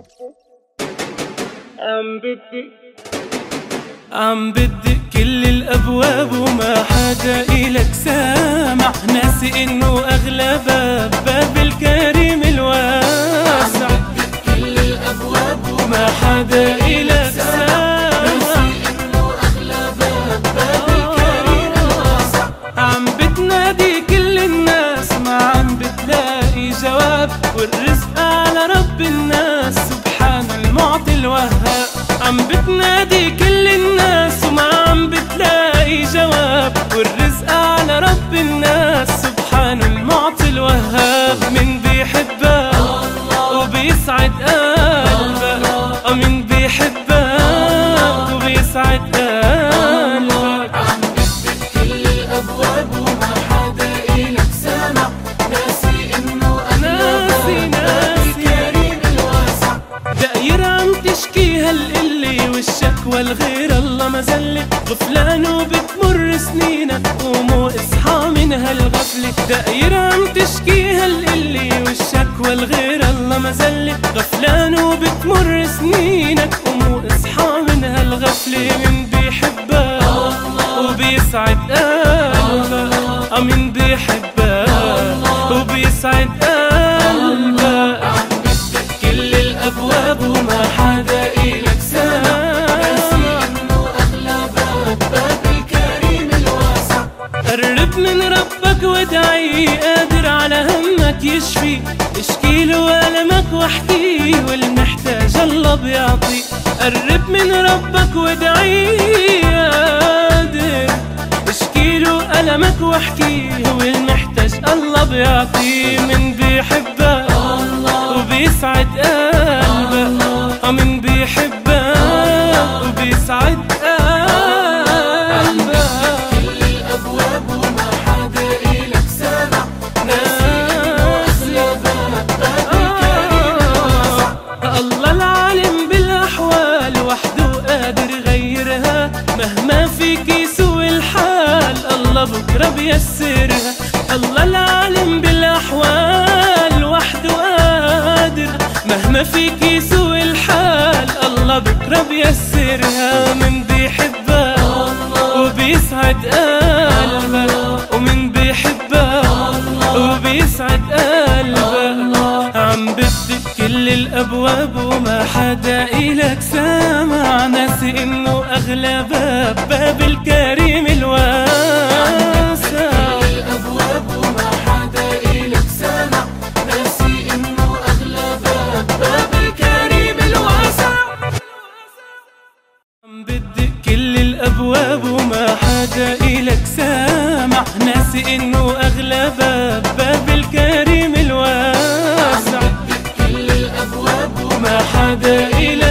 عم بدق كل الأبواب وما حدا إلك سامع، ناسي إنه أغلى باب الكريم الواسع. عم بدق كل الأبواب وما حدا إلك سامع، ناسي إنه أغلى باب الكريم الواسع. عم بتنادي كل الناس ما عم بتلاقي جواب، والرزق على رب الناس سبحان المعطي الوهاب. عم بتنادي كل الناس وما عم بتلاقي جواب، والرزق على رب الناس سبحان المعطي الوهاب. من بيحبك وبيسعد قلبك، من بيحبك وبيسعد قلبك. عم بدق كل الأبواب وما حدا إلك سامع، ناسي إنه أنا الكريم الواسع. دايرة عم تشكي هالقلة والشكوى لغير الله مزلة، غفلان وبتمر سنينك قوم واصحى من هالغفلة. دايرة عم تشكي هالقلة والشكوى لغير الله مزلة، غفلان وبتمر سنينك قوم واصحى من هالغفلة. من بيحبك وبيسعد قلبك، من بيحبك وبيسعد قلبك. عم بدق كل الأبواب وما حدا إلك سامع، ناسي إنه أغلى باب الكريم الواسع. قرب من ربك وادعي، قادر على همك يشفي، اشكيله ألمك واحكيه والمحتاج الله بيعطي. قرب من ربك وادعي، قادر اشكيله ألمك واحكيه والمحتاج الله بيعطي. من بيحبك وبيسعد قلبك، من بيحبك وبيسعد قلبك. كل الأبواب وما حدا إلك سامع، ناسي باب الكريم الواسع. الله العالم بالأحوال وحده قادر يغيرها، مهما فيك يسوء الحال الله بكرة بيسرها. الله العالم بالأحوال وحده قادر، مهما فيك يسوء الحال الله بكرة بيسرها. من بيحبك وبيسعد قلبك، ومن بيحبك وبيسعد قلبك. عم بدق كل الأبواب وما حدا إلك سامع، ناسي إنه أغلى باب الكريم الواسع. الأبواب وما حدا إلك سامع، ناسي إنه أغلى باب الكريم الواسع. عم بدق كل الأبواب وما حدا إلك سامع، ناسي إنه أغلى باب الكريم الواسع. عم بدق كل الأبواب وما حدا إلك